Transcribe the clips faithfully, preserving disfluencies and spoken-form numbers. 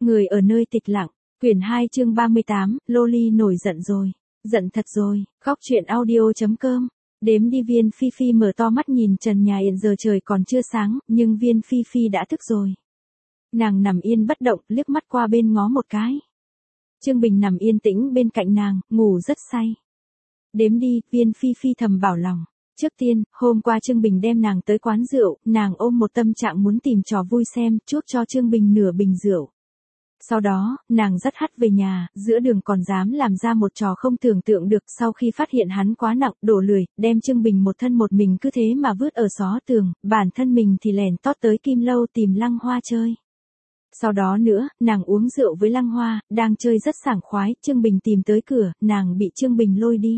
Người ở nơi tịch lặng, quyển hai chương ba mươi tám, Loli nổi giận rồi. Giận thật rồi, khóc chuyện audio.com. Đếm đi. Viên Phi Phi mở to mắt nhìn trần nhà. Hiện giờ trời còn chưa sáng, nhưng Viên Phi Phi đã thức rồi. Nàng nằm yên bất động, liếc mắt qua bên ngó một cái. Trương Bình nằm yên tĩnh bên cạnh nàng, ngủ rất say. Đếm đi. Viên Phi Phi thầm bảo lòng. Trước tiên, hôm qua Trương Bình đem nàng tới quán rượu, nàng ôm một tâm trạng muốn tìm trò vui xem, chuốc cho Trương Bình nửa bình rượu. Sau đó, nàng dắt hắt về nhà, giữa đường còn dám làm ra một trò không tưởng tượng được. Sau khi phát hiện hắn quá nặng, đổ lười, đem Trương Bình một thân một mình cứ thế mà vứt ở xó tường, bản thân mình thì lẻn tót tới Kim Lâu tìm Lăng Hoa chơi. Sau đó nữa, nàng uống rượu với Lăng Hoa, đang chơi rất sảng khoái, Trương Bình tìm tới cửa, nàng bị Trương Bình lôi đi.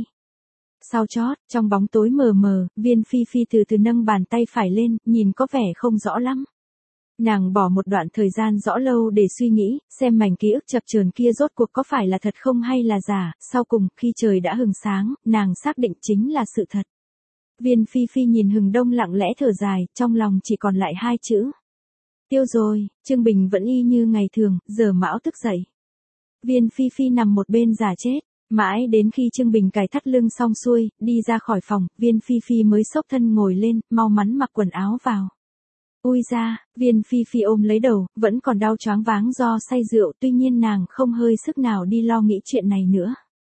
Sau chót, trong bóng tối mờ mờ, Viên Phi Phi từ từ nâng bàn tay phải lên, nhìn có vẻ không rõ lắm. Nàng bỏ một đoạn thời gian rõ lâu để suy nghĩ, xem mảnh ký ức chập chờn kia rốt cuộc có phải là thật không hay là giả. Sau cùng, khi trời đã hừng sáng, nàng xác định chính là sự thật. Viên Phi Phi nhìn hừng đông lặng lẽ thở dài, trong lòng chỉ còn lại hai chữ. Tiêu rồi. Trương Bình vẫn y như ngày thường, giờ mão thức dậy. Viên Phi Phi nằm một bên giả chết. Mãi đến khi Trương Bình cài thắt lưng xong xuôi, đi ra khỏi phòng, Viên Phi Phi mới xốc thân ngồi lên, mau mắn mặc quần áo vào. Ui ra, Viên Phi Phi ôm lấy đầu, vẫn còn đau choáng váng do say rượu, tuy nhiên nàng không hơi sức nào đi lo nghĩ chuyện này nữa.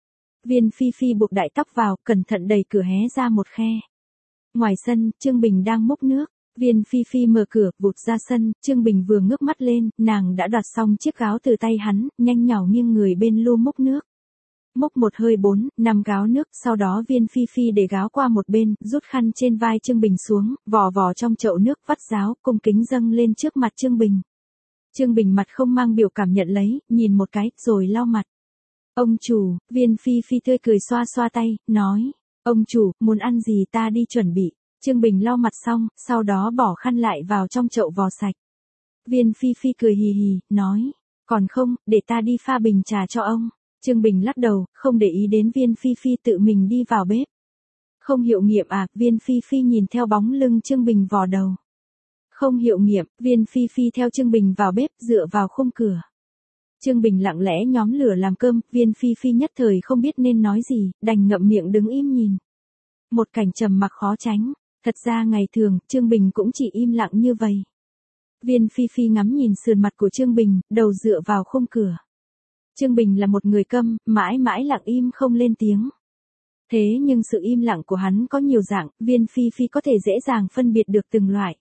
Viên Phi Phi buộc đại tóc vào, cẩn thận đẩy cửa hé ra một khe. Ngoài sân, Trương Bình đang múc nước. Viên Phi Phi mở cửa, vụt ra sân, Trương Bình vừa ngước mắt lên, nàng đã đoạt xong chiếc gáo từ tay hắn, nhanh nhảu nghiêng người bên lu múc nước. Múc một hơi bốn, năm gáo nước, sau đó Viên Phi Phi để gáo qua một bên, rút khăn trên vai Trương Bình xuống, vò vò trong chậu nước, vắt ráo, cung kính dâng lên trước mặt Trương Bình. Trương Bình mặt không mang biểu cảm nhận lấy, nhìn một cái, rồi lau mặt. Ông chủ. Viên Phi Phi tươi cười xoa xoa tay, nói. Ông chủ, muốn ăn gì ta đi chuẩn bị. Trương Bình lau mặt xong, sau đó bỏ khăn lại vào trong chậu vò sạch. Viên Phi Phi cười hì hì, nói. Còn không, để ta đi pha bình trà cho ông. Trương Bình lắc đầu, không để ý đến Viên Phi Phi, tự mình đi vào bếp. Không hiệu nghiệm à? Viên Phi Phi nhìn theo bóng lưng Trương Bình vò đầu. Không hiệu nghiệm. Viên Phi Phi theo Trương Bình vào bếp, dựa vào khung cửa. Trương Bình lặng lẽ nhóm lửa làm cơm, Viên Phi Phi nhất thời không biết nên nói gì, đành ngậm miệng đứng im nhìn. Một cảnh trầm mặc khó tránh. Thật ra ngày thường, Trương Bình cũng chỉ im lặng như vậy. Viên Phi Phi ngắm nhìn sườn mặt của Trương Bình, đầu dựa vào khung cửa. Trương Bình là một người câm, mãi mãi lặng im không lên tiếng. Thế nhưng sự im lặng của hắn có nhiều dạng, Viên Phi Phi có thể dễ dàng phân biệt được từng loại.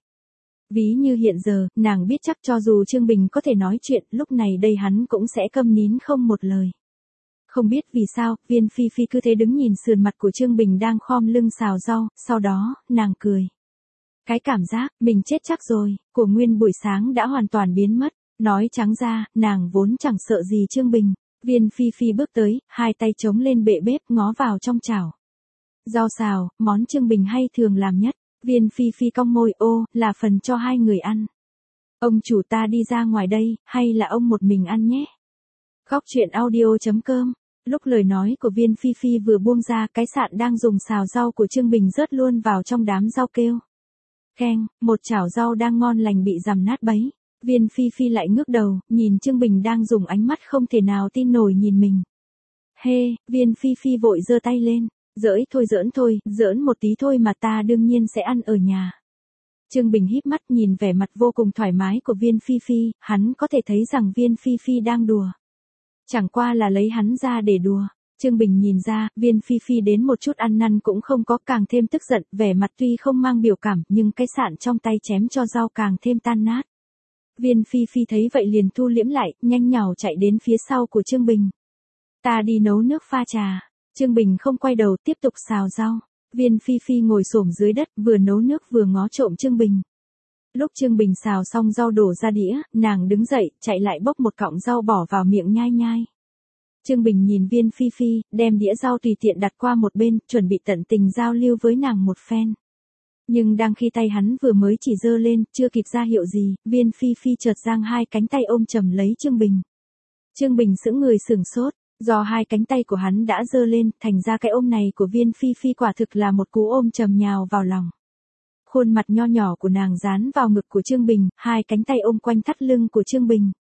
Ví như hiện giờ, nàng biết chắc cho dù Trương Bình có thể nói chuyện, lúc này đây hắn cũng sẽ câm nín không một lời. Không biết vì sao, Viên Phi Phi cứ thế đứng nhìn sườn mặt của Trương Bình đang khom lưng xào rau, sau đó, nàng cười. Cái cảm giác, mình chết chắc rồi, của nguyên buổi sáng đã hoàn toàn biến mất. Nói trắng ra, nàng vốn chẳng sợ gì Trương Bình. Viên Phi Phi bước tới, hai tay chống lên bệ bếp, ngó vào trong chảo. Rau xào, món Trương Bình hay thường làm nhất. Viên Phi Phi cong môi, ô, là phần cho hai người ăn. Ông chủ ta đi ra ngoài đây, hay là ông một mình ăn nhé? Khóc chuyện audio.com. Lúc lời nói của Viên Phi Phi vừa buông ra, cái sạn đang dùng xào rau của Trương Bình rớt luôn vào trong đám rau kêu. Keng, một chảo rau đang ngon lành bị dằm nát bấy. Viên Phi Phi lại ngước đầu, nhìn Trương Bình đang dùng ánh mắt không thể nào tin nổi nhìn mình. Hê, Viên Phi Phi vội giơ tay lên. Giỡn thôi giỡn thôi, giỡn một tí thôi mà, ta đương nhiên sẽ ăn ở nhà. Trương Bình híp mắt nhìn vẻ mặt vô cùng thoải mái của Viên Phi Phi, hắn có thể thấy rằng Viên Phi Phi đang đùa. Chẳng qua là lấy hắn ra để đùa. Trương Bình nhìn ra, Viên Phi Phi đến một chút ăn năn cũng không có, càng thêm tức giận, vẻ mặt tuy không mang biểu cảm, nhưng cái sạn trong tay chém cho rau càng thêm tan nát. Viên Phi Phi thấy vậy liền thu liễm lại, nhanh nhảu chạy đến phía sau của Trương Bình. Ta đi nấu nước pha trà. Trương Bình không quay đầu, tiếp tục xào rau. Viên Phi Phi ngồi xổm dưới đất, vừa nấu nước vừa ngó trộm Trương Bình. Lúc Trương Bình xào xong rau đổ ra đĩa, nàng đứng dậy, chạy lại bốc một cọng rau bỏ vào miệng nhai nhai. Trương Bình nhìn Viên Phi Phi, đem đĩa rau tùy tiện đặt qua một bên, chuẩn bị tận tình giao lưu với nàng một phen. Nhưng đang khi tay hắn vừa mới chỉ giơ lên, chưa kịp ra hiệu gì, Viên Phi Phi chợt giang hai cánh tay ôm chầm lấy Trương Bình. Trương Bình sững người sửng sốt, do hai cánh tay của hắn đã giơ lên, thành ra cái ôm này của Viên Phi Phi quả thực là một cú ôm chầm nhào vào lòng. Khuôn mặt nho nhỏ của nàng dán vào ngực của Trương Bình, hai cánh tay ôm quanh thắt lưng của Trương Bình.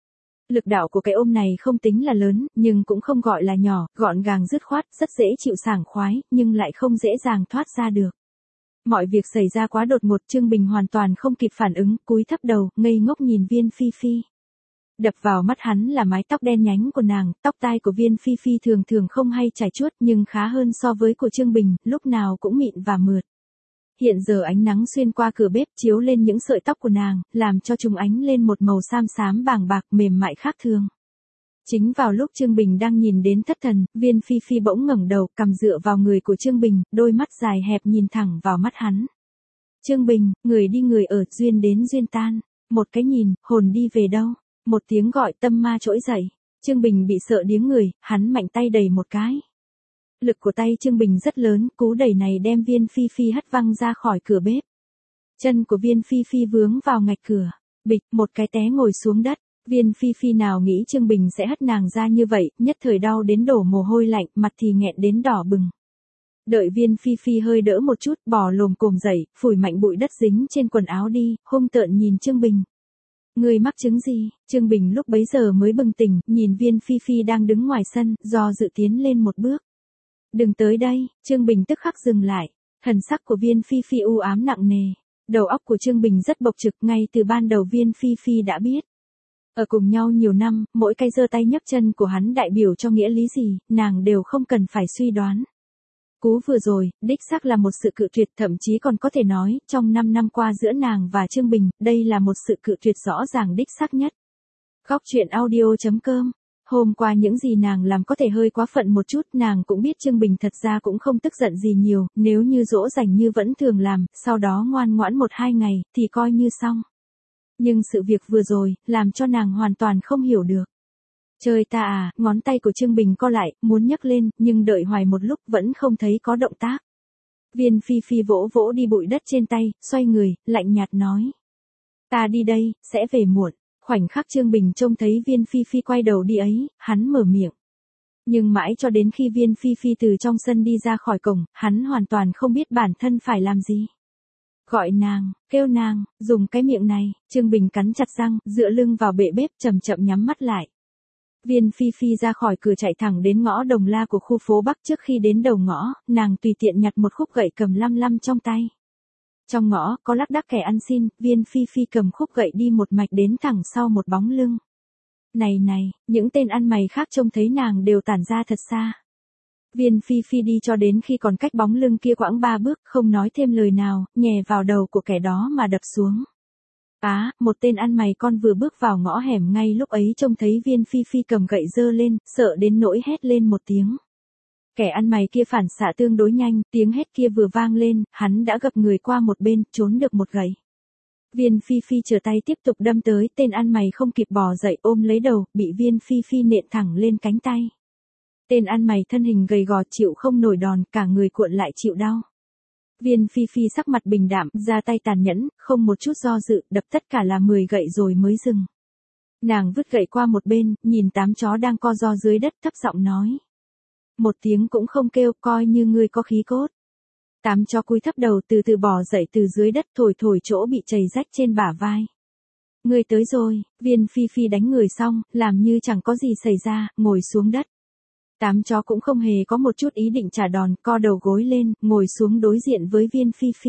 Lực đạo của cái ôm này không tính là lớn, nhưng cũng không gọi là nhỏ, gọn gàng dứt khoát, rất dễ chịu sảng khoái, nhưng lại không dễ dàng thoát ra được. Mọi việc xảy ra quá đột ngột, Trương Bình hoàn toàn không kịp phản ứng, cúi thấp đầu, ngây ngốc nhìn Viên Phi Phi. Đập vào mắt hắn là mái tóc đen nhánh của nàng, tóc tai của Viên Phi Phi thường thường không hay chảy chuốt nhưng khá hơn so với của Trương Bình, lúc nào cũng mịn và mượt. Hiện giờ ánh nắng xuyên qua cửa bếp chiếu lên những sợi tóc của nàng, làm cho chúng ánh lên một màu xám xám bàng bạc mềm mại khác thường. Chính vào lúc Trương Bình đang nhìn đến thất thần, Viên Phi Phi bỗng ngẩng đầu, cằm dựa vào người của Trương Bình, đôi mắt dài hẹp nhìn thẳng vào mắt hắn. Trương Bình, người đi người ở, duyên đến duyên tan. Một cái nhìn, hồn đi về đâu? Một tiếng gọi tâm ma trỗi dậy. Trương Bình bị sợ điếng người, hắn mạnh tay đẩy một cái. Lực của tay Trương Bình rất lớn, cú đẩy này đem Viên Phi Phi hất văng ra khỏi cửa bếp. Chân của Viên Phi Phi vướng vào ngạch cửa, bịch, một cái té ngồi xuống đất. Viên Phi Phi nào nghĩ Trương Bình sẽ hất nàng ra như vậy, nhất thời đau đến đổ mồ hôi lạnh, mặt thì nghẹn đến đỏ bừng. Đợi Viên Phi Phi hơi đỡ một chút, bò lồm cồm dậy, phủi mạnh bụi đất dính trên quần áo đi, hung tợn nhìn Trương Bình. Người mắc chứng gì? Trương Bình lúc bấy giờ mới bừng tỉnh, nhìn Viên Phi Phi đang đứng ngoài sân, do dự tiến lên một bước. Đừng tới đây, Trương Bình tức khắc dừng lại. Thần sắc của Viên Phi Phi u ám nặng nề. Đầu óc của Trương Bình rất bộc trực, ngay từ ban đầu Viên Phi Phi đã biết. Ở cùng nhau nhiều năm, mỗi cái giơ tay nhấc chân của hắn đại biểu cho nghĩa lý gì, nàng đều không cần phải suy đoán. Cú vừa rồi, đích xác là một sự cự tuyệt, thậm chí còn có thể nói, trong năm năm qua giữa nàng và Trương Bình, đây là một sự cự tuyệt rõ ràng đích xác nhất. Góc truyện audio chấm com. Hôm qua những gì nàng làm có thể hơi quá phận một chút, nàng cũng biết Trương Bình thật ra cũng không tức giận gì nhiều, nếu như dỗ dành như vẫn thường làm, sau đó ngoan ngoãn một hai ngày, thì coi như xong. Nhưng sự việc vừa rồi, làm cho nàng hoàn toàn không hiểu được. Trời ta à, ngón tay của Trương Bình co lại, muốn nhấc lên, nhưng đợi hoài một lúc vẫn không thấy có động tác. Viên Phi Phi vỗ vỗ đi bụi đất trên tay, xoay người, lạnh nhạt nói. Ta đi đây, sẽ về muộn. Khoảnh khắc Trương Bình trông thấy Viên Phi Phi quay đầu đi ấy, hắn mở miệng. Nhưng mãi cho đến khi Viên Phi Phi từ trong sân đi ra khỏi cổng, hắn hoàn toàn không biết bản thân phải làm gì. Gọi nàng, kêu nàng, dùng cái miệng này, Trương Bình cắn chặt răng, dựa lưng vào bệ bếp chậm chậm nhắm mắt lại. Viên Phi Phi ra khỏi cửa chạy thẳng đến ngõ Đồng La của khu phố Bắc. Trước khi đến đầu ngõ, nàng tùy tiện nhặt một khúc gậy cầm lăm lăm trong tay. Trong ngõ, có lác đác kẻ ăn xin, Viên Phi Phi cầm khúc gậy đi một mạch đến thẳng sau một bóng lưng. Này này, những tên ăn mày khác trông thấy nàng đều tản ra thật xa. Viên Phi Phi đi cho đến khi còn cách bóng lưng kia quãng ba bước, không nói thêm lời nào, nhè vào đầu của kẻ đó mà đập xuống. Á, một tên ăn mày con vừa bước vào ngõ hẻm ngay lúc ấy trông thấy Viên Phi Phi cầm gậy giơ lên, sợ đến nỗi hét lên một tiếng. Kẻ ăn mày kia phản xạ tương đối nhanh, tiếng hét kia vừa vang lên, hắn đã gập người qua một bên, trốn được một gậy. Viên Phi Phi trở tay tiếp tục đâm tới, tên ăn mày không kịp bò dậy ôm lấy đầu, bị Viên Phi Phi nện thẳng lên cánh tay. Tên ăn mày thân hình gầy gò chịu không nổi đòn, cả người cuộn lại chịu đau. Viên Phi Phi sắc mặt bình đạm, ra tay tàn nhẫn, không một chút do dự, đập tất cả là mười gậy rồi mới dừng. Nàng vứt gậy qua một bên, nhìn tám chó đang co ro dưới đất, thấp giọng nói. Một tiếng cũng không kêu, coi như ngươi có khí cốt. Tám chó cúi thấp đầu từ từ bò dậy từ dưới đất, thổi thổi chỗ bị chảy rách trên bả vai. Ngươi tới rồi, Viên Phi Phi đánh người xong, làm như chẳng có gì xảy ra, ngồi xuống đất. Tám chó cũng không hề có một chút ý định trả đòn, co đầu gối lên, ngồi xuống đối diện với Viên Phi Phi.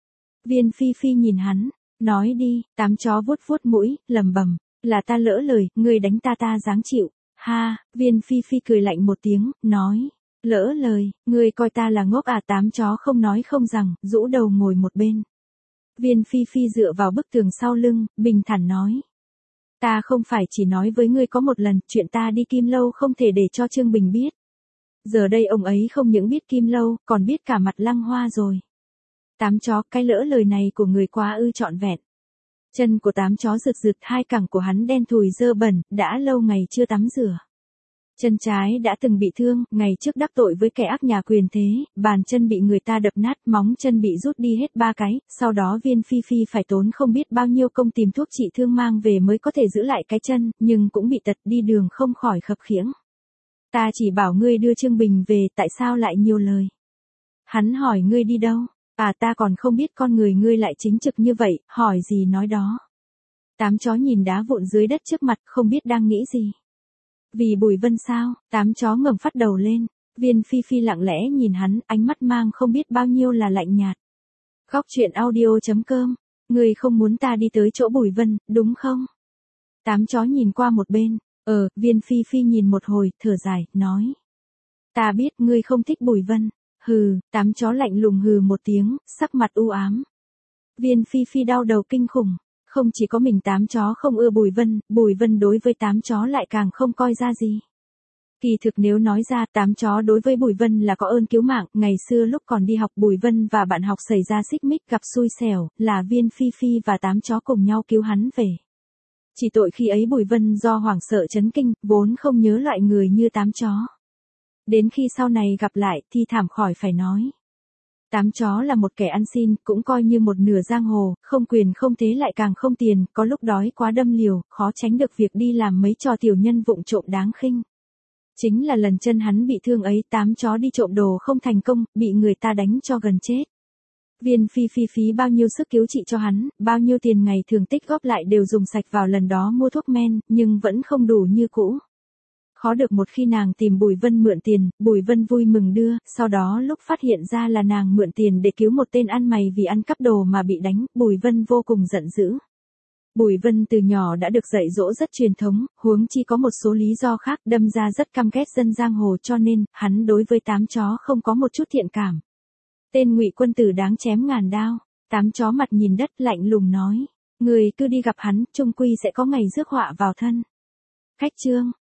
Viên Phi Phi nhìn hắn, nói đi, tám chó vuốt vuốt mũi, lầm bầm, là ta lỡ lời, ngươi đánh ta ta dáng chịu. Ha, Viên Phi Phi cười lạnh một tiếng, nói, lỡ lời, ngươi coi ta là ngốc à? Tám chó không nói không rằng, rũ đầu ngồi một bên. Viên Phi Phi dựa vào bức tường sau lưng, bình thản nói. Ta không phải chỉ nói với ngươi có một lần, chuyện ta đi Kim Lâu không thể để cho Trương Bình biết. Giờ đây ông ấy không những biết Kim Lâu, còn biết cả mặt Lăng Hoa rồi. Tám chó, cái lỡ lời này của người quá ư trọn vẹn. Chân của tám chó rực rực, hai cẳng của hắn đen thùi dơ bẩn, đã lâu ngày chưa tắm rửa. Chân trái đã từng bị thương, ngày trước đắc tội với kẻ ác nhà quyền thế, bàn chân bị người ta đập nát, móng chân bị rút đi hết ba cái, sau đó Viên Phi Phi phải tốn không biết bao nhiêu công tìm thuốc trị thương mang về mới có thể giữ lại cái chân, nhưng cũng bị tật, đi đường không khỏi khập khiễng. Ta chỉ bảo ngươi đưa Trương Bình về, tại sao lại nhiều lời? Hắn hỏi ngươi đi đâu? À, ta còn không biết con người ngươi lại chính trực như vậy, hỏi gì nói đó. Tám chó nhìn đá vụn dưới đất trước mặt không biết đang nghĩ gì. Vì Bùi Vân sao? Tám chó ngẩng phát đầu lên. Viên Phi Phi lặng lẽ nhìn hắn, ánh mắt mang không biết bao nhiêu là lạnh nhạt. Góc truyện audio.com. Ngươi không muốn ta đi tới chỗ Bùi Vân, đúng không? Tám chó nhìn qua một bên. Ờ, Viên Phi Phi nhìn một hồi, thở dài, nói. Ta biết ngươi không thích Bùi Vân. Hừ, tám chó lạnh lùng hừ một tiếng, sắc mặt u ám. Viên Phi Phi đau đầu kinh khủng. Không chỉ có mình tám chó không ưa Bùi Vân, Bùi Vân đối với tám chó lại càng không coi ra gì. Kỳ thực nếu nói ra, tám chó đối với Bùi Vân là có ơn cứu mạng, ngày xưa lúc còn đi học Bùi Vân và bạn học xảy ra xích mích gặp xui xẻo, là Viên Phi Phi và tám chó cùng nhau cứu hắn về. Chỉ tội khi ấy Bùi Vân do hoảng sợ chấn kinh, vốn không nhớ loại người như tám chó. Đến khi sau này gặp lại thì thảm khỏi phải nói. Tám chó là một kẻ ăn xin, cũng coi như một nửa giang hồ, không quyền không thế lại càng không tiền, có lúc đói quá đâm liều, khó tránh được việc đi làm mấy trò tiểu nhân vụng trộm đáng khinh. Chính là lần chân hắn bị thương ấy, tám chó đi trộm đồ không thành công, bị người ta đánh cho gần chết. Viên Phi Phi phí bao nhiêu sức cứu trị cho hắn, bao nhiêu tiền ngày thường tích góp lại đều dùng sạch vào lần đó mua thuốc men, nhưng vẫn không đủ như cũ. Khó được một khi nàng tìm Bùi Vân mượn tiền, Bùi Vân vui mừng đưa, sau đó lúc phát hiện ra là nàng mượn tiền để cứu một tên ăn mày vì ăn cắp đồ mà bị đánh, Bùi Vân vô cùng giận dữ. Bùi Vân từ nhỏ đã được dạy dỗ rất truyền thống, huống chi có một số lý do khác đâm ra rất căm ghét dân giang hồ cho nên, hắn đối với tám chó không có một chút thiện cảm. Tên Ngụy quân tử đáng chém ngàn đao, tám chó mặt nhìn đất lạnh lùng nói, người cứ đi gặp hắn, chung quy sẽ có ngày rước họa vào thân. Khách chương